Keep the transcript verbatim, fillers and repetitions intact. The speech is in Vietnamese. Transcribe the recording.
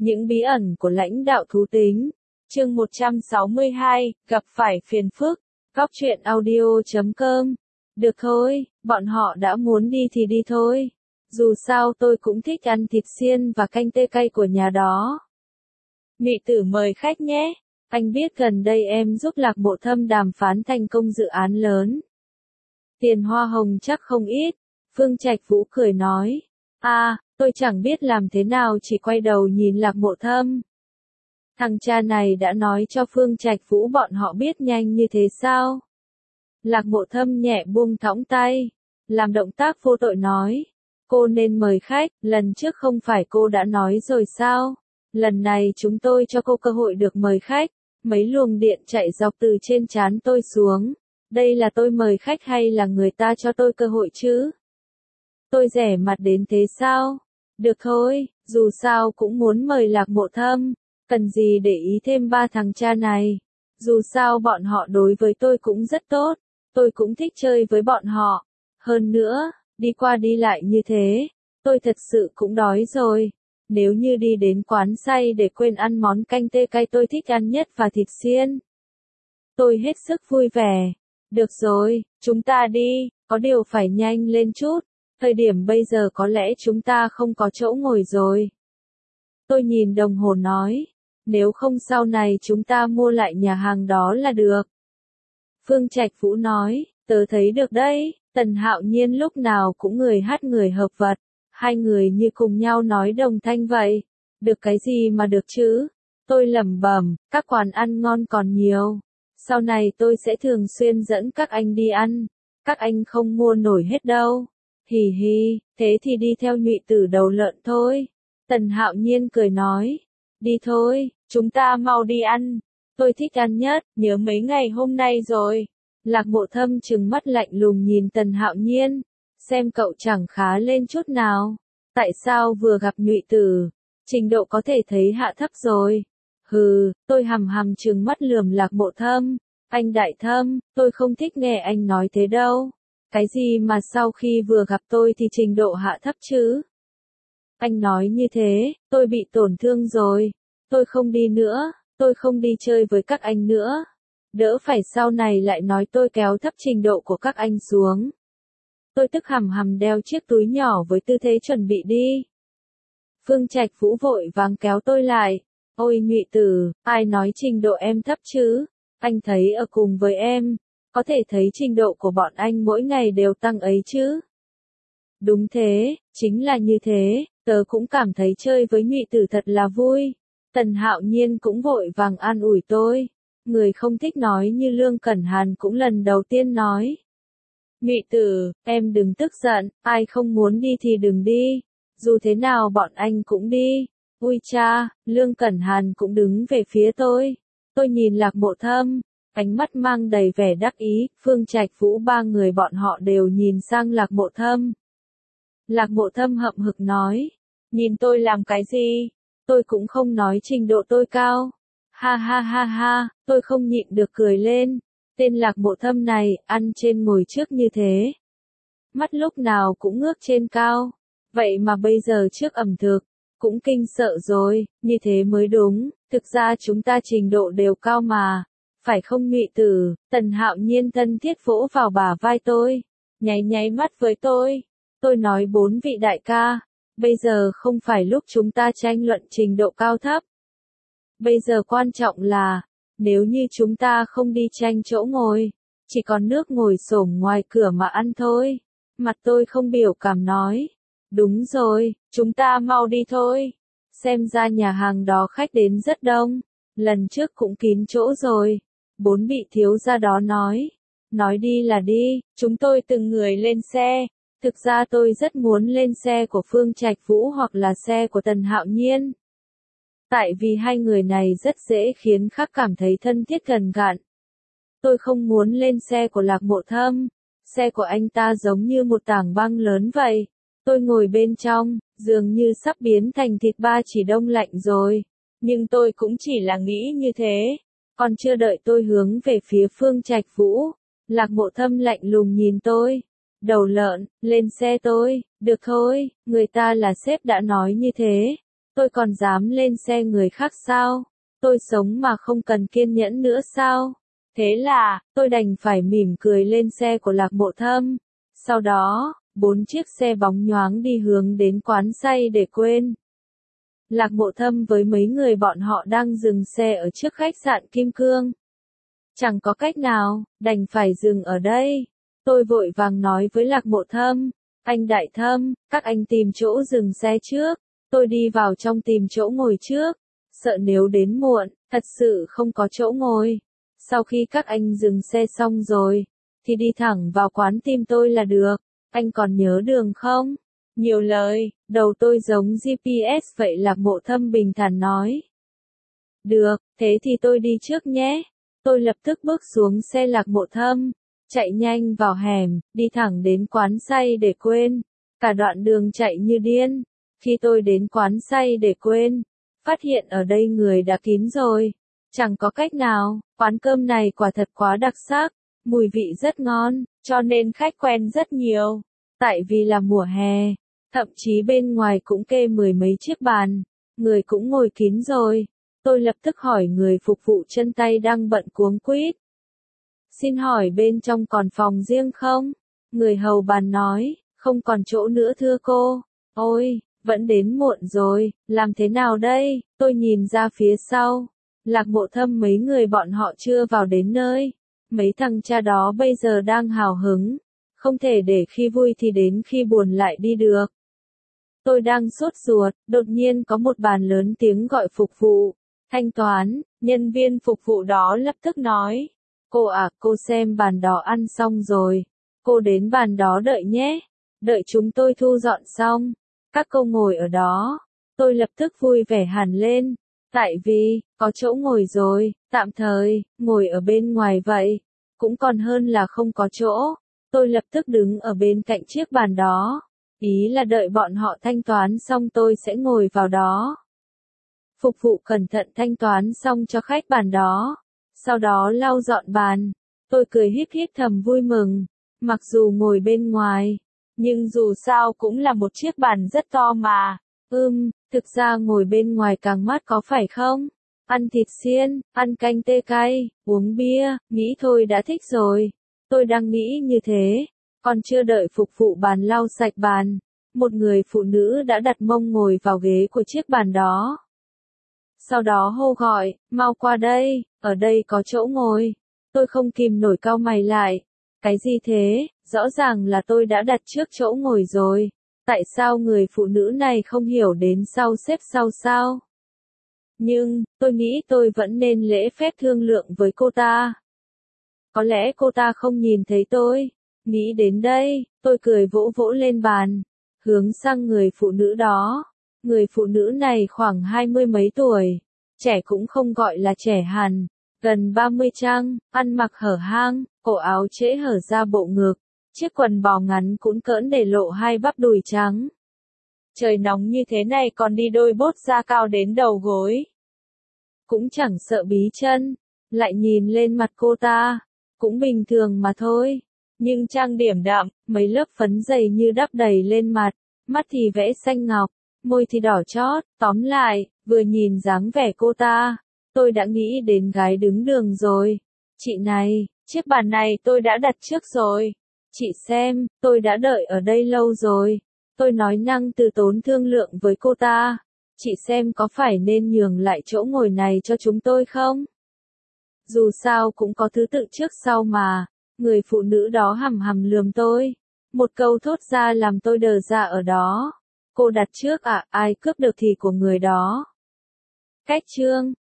Những bí ẩn của lãnh đạo thú tính. Chương một trăm sáu mươi hai, gặp phải phiền phức. Góc truyện audio chấm com. Được thôi, bọn họ đã muốn đi thì đi thôi. Dù sao tôi cũng thích ăn thịt xiên và canh tê cay của nhà đó. Mị tử mời khách nhé. Anh biết gần đây em giúp Lạc Mộ Thâm đàm phán thành công dự án lớn. Tiền hoa hồng chắc không ít. Phương Trạch Vũ cười nói. À, tôi chẳng biết làm thế nào, chỉ quay đầu nhìn Lạc Mộ Thâm. Thằng cha này đã nói cho Phương Trạch Vũ bọn họ biết nhanh như thế sao? Lạc Mộ Thâm nhẹ buông thõng tay, làm động tác vô tội nói. Cô nên mời khách, lần trước không phải cô đã nói rồi sao? Lần này chúng tôi cho cô cơ hội được mời khách. Mấy luồng điện chạy dọc từ trên trán tôi xuống. Đây là tôi mời khách hay là người ta cho tôi cơ hội chứ? Tôi rẻ mặt đến thế sao? Được thôi, dù sao cũng muốn mời Lạc Mộ Thâm. Cần gì để ý thêm ba thằng cha này? Dù sao bọn họ đối với tôi cũng rất tốt. Tôi cũng thích chơi với bọn họ. Hơn nữa, đi qua đi lại như thế, tôi thật sự cũng đói rồi. Nếu như đi đến quán say để quên ăn món canh tê cay tôi thích ăn nhất và thịt xiên. Tôi hết sức vui vẻ. Được rồi, chúng ta đi, có điều phải nhanh lên chút. Thời điểm bây giờ có lẽ chúng ta không có chỗ ngồi rồi. Tôi nhìn đồng hồ nói. Nếu không sau này chúng ta mua lại nhà hàng đó là được. Phương Trạch Vũ nói. Tớ thấy được đấy. Tần Hạo Nhiên lúc nào cũng người hát người hợp vật. Hai người như cùng nhau nói đồng thanh vậy. Được cái gì mà được chứ? Tôi lẩm bẩm, các quán ăn ngon còn nhiều. Sau này tôi sẽ thường xuyên dẫn các anh đi ăn. Các anh không mua nổi hết đâu. Hì hì, thế thì đi theo Nhụy Tử đầu lợn thôi. Tần Hạo Nhiên cười nói. Đi thôi, chúng ta mau đi ăn. Tôi thích ăn nhất, nhớ mấy ngày hôm nay rồi. Lạc Mộ Thâm trừng mắt lạnh lùng nhìn Tần Hạo Nhiên. Xem cậu chẳng khá lên chút nào. Tại sao vừa gặp Nhụy Tử, trình độ có thể thấy hạ thấp rồi. Hừ, tôi hằm hằm trừng mắt lườm Lạc Mộ Thâm. Anh Đại Thâm, tôi không thích nghe anh nói thế đâu. Cái gì mà sau khi vừa gặp tôi thì trình độ hạ thấp chứ? Anh nói như thế, tôi bị tổn thương rồi. Tôi không đi nữa, tôi không đi chơi với các anh nữa. Đỡ phải sau này lại nói tôi kéo thấp trình độ của các anh xuống. Tôi tức hằm hằm đeo chiếc túi nhỏ với tư thế chuẩn bị đi. Phương Trạch Vũ vội vàng kéo tôi lại. Ôi Nhụy Tử, ai nói trình độ em thấp chứ? Anh thấy ở cùng với em, có thể thấy trình độ của bọn anh mỗi ngày đều tăng ấy chứ? Đúng thế, chính là như thế, tớ cũng cảm thấy chơi với Nhụy Tử thật là vui. Tần Hạo Nhiên cũng vội vàng an ủi tôi. Người không thích nói như Lương Cẩn Hàn cũng lần đầu tiên nói. Nhụy Tử, em đừng tức giận, ai không muốn đi thì đừng đi. Dù thế nào bọn anh cũng đi. Ui cha, Lương Cẩn Hàn cũng đứng về phía tôi. Tôi nhìn Lạc Mộ Thâm, ánh mắt mang đầy vẻ đắc ý. Phương Trạch Vũ ba người bọn họ đều nhìn sang Lạc Mộ Thâm. Lạc Mộ Thâm hậm hực nói. Nhìn tôi làm cái gì? Tôi cũng không nói trình độ tôi cao. Ha ha ha ha, tôi không nhịn được cười lên. Tên Lạc Mộ Thâm này, ăn trên ngồi trước như thế. Mắt lúc nào cũng ngước trên cao. Vậy mà bây giờ trước ẩm thực, cũng kinh sợ rồi, như thế mới đúng. Thực ra chúng ta trình độ đều cao mà. Phải không Nhụy Tử? Tần Hạo Nhiên thân thiết vỗ vào bả vai tôi. Nháy nháy mắt với tôi. Tôi nói bốn vị đại ca. Bây giờ không phải lúc chúng ta tranh luận trình độ cao thấp. Bây giờ quan trọng là, nếu như chúng ta không đi tranh chỗ ngồi, chỉ còn nước ngồi xổm ngoài cửa mà ăn thôi. Mặt tôi không biểu cảm nói. Đúng rồi, chúng ta mau đi thôi. Xem ra nhà hàng đó khách đến rất đông. Lần trước cũng kín chỗ rồi. Bốn vị thiếu gia đó nói. Nói đi là đi, chúng tôi từng người lên xe. Thực ra tôi rất muốn lên xe của Phương Trạch Vũ hoặc là xe của Tần Hạo Nhiên. Tại vì hai người này rất dễ khiến khác cảm thấy thân thiết gần gặn. Tôi không muốn lên xe của Lạc Mộ Thâm. Xe của anh ta giống như một tảng băng lớn vậy. Tôi ngồi bên trong, dường như sắp biến thành thịt ba chỉ đông lạnh rồi. Nhưng tôi cũng chỉ là nghĩ như thế. Còn chưa đợi tôi hướng về phía Phương Trạch Vũ. Lạc Mộ Thâm lạnh lùng nhìn tôi. Đầu lợn, lên xe tôi. Được thôi, người ta là sếp đã nói như thế. Tôi Tôi còn dám lên xe người khác sao? Tôi sống mà không cần kiên nhẫn nữa sao? Thế là, tôi đành phải mỉm cười lên xe của Lạc Mộ Thâm. Sau đó, bốn chiếc xe bóng nhoáng đi hướng đến quán say để quên. Lạc Mộ Thâm với mấy người bọn họ đang dừng xe ở trước khách sạn Kim Cương. Chẳng có cách nào, đành phải dừng ở đây. Tôi vội vàng nói với Lạc Mộ Thâm, anh Đại Thâm, các anh tìm chỗ dừng xe trước. Tôi đi vào trong tìm chỗ ngồi trước, sợ nếu đến muộn, thật sự không có chỗ ngồi. Sau khi các anh dừng xe xong rồi, thì đi thẳng vào quán tìm tôi là được. Anh còn nhớ đường không? Nhiều lời, đầu tôi giống giê pê ét vậy. Lạc Mộ Thâm bình thản nói. Được, thế thì tôi đi trước nhé. Tôi lập tức bước xuống xe Lạc Mộ Thâm, chạy nhanh vào hẻm, đi thẳng đến quán say để quên. Cả đoạn đường chạy như điên. Khi tôi đến quán say để quên, phát hiện ở đây người đã kín rồi. Chẳng có cách nào, quán cơm này quả thật quá đặc sắc, mùi vị rất ngon, cho nên khách quen rất nhiều. Tại vì là mùa hè, thậm chí bên ngoài cũng kê mười mấy chiếc bàn, người cũng ngồi kín rồi. Tôi lập tức hỏi người phục vụ chân tay đang bận cuống quýt. Xin hỏi bên trong còn phòng riêng không? Người hầu bàn nói, không còn chỗ nữa thưa cô. Ôi, vẫn đến muộn rồi, làm thế nào đây? Tôi nhìn ra phía sau. Lạc Mộ Thâm mấy người bọn họ chưa vào đến nơi. Mấy thằng cha đó bây giờ đang hào hứng. Không thể để khi vui thì đến khi buồn lại đi được. Tôi đang sốt ruột, đột nhiên có một bàn lớn tiếng gọi phục vụ. Thanh toán, nhân viên phục vụ đó lập tức nói. Cô à, cô xem bàn đó ăn xong rồi. Cô đến bàn đó đợi nhé. Đợi chúng tôi thu dọn xong. Các cô ngồi ở đó. Tôi lập tức vui vẻ hẳn lên. Tại vì, có chỗ ngồi rồi, tạm thời, ngồi ở bên ngoài vậy. Cũng còn hơn là không có chỗ. Tôi lập tức đứng ở bên cạnh chiếc bàn đó. Ý là đợi bọn họ thanh toán xong tôi sẽ ngồi vào đó. Phục vụ cẩn thận thanh toán xong cho khách bàn đó. Sau đó lau dọn bàn. Tôi cười híp híp thầm vui mừng. Mặc dù ngồi bên ngoài, nhưng dù sao cũng là một chiếc bàn rất to mà. Ừm, thực ra ngồi bên ngoài càng mát có phải không? Ăn thịt xiên, ăn canh tê cay, uống bia, nghĩ thôi đã thích rồi. Tôi đang nghĩ như thế. Còn chưa đợi phục vụ bàn lau sạch bàn, một người phụ nữ đã đặt mông ngồi vào ghế của chiếc bàn đó. Sau đó hô gọi, mau qua đây, ở đây có chỗ ngồi. Tôi không kìm nổi cau mày lại. Cái gì thế, rõ ràng là tôi đã đặt trước chỗ ngồi rồi. Tại sao người phụ nữ này không hiểu đến sau xếp sau sao? Nhưng, tôi nghĩ tôi vẫn nên lễ phép thương lượng với cô ta. Có lẽ cô ta không nhìn thấy tôi. Nghĩ đến đây, tôi cười vỗ vỗ lên bàn, hướng sang người phụ nữ đó. Người phụ nữ này khoảng hai mươi mấy tuổi, trẻ cũng không gọi là trẻ hẳn, gần ba mươi chăng, ăn mặc hở hang, cổ áo trễ hở ra bộ ngực, chiếc quần bò ngắn cũn cỡn để lộ hai bắp đùi trắng. Trời nóng như thế này còn đi đôi bốt da cao đến đầu gối. Cũng chẳng sợ bí chân, lại nhìn lên mặt cô ta, cũng bình thường mà thôi. Nhưng trang điểm đậm, mấy lớp phấn dày như đắp đầy lên mặt, mắt thì vẽ xanh ngọc, môi thì đỏ chót, tóm lại, vừa nhìn dáng vẻ cô ta, tôi đã nghĩ đến gái đứng đường rồi. Chị này, chiếc bàn này tôi đã đặt trước rồi. Chị xem, tôi đã đợi ở đây lâu rồi. Tôi nói năng từ tốn thương lượng với cô ta. Chị xem có phải nên nhường lại chỗ ngồi này cho chúng tôi không? Dù sao cũng có thứ tự trước sau mà. Người phụ nữ đó hằm hằm lườm tôi. Một câu thốt ra làm tôi đờ ra ở đó. Cô đặt trước à, ai cướp được thì của người đó. Cách chương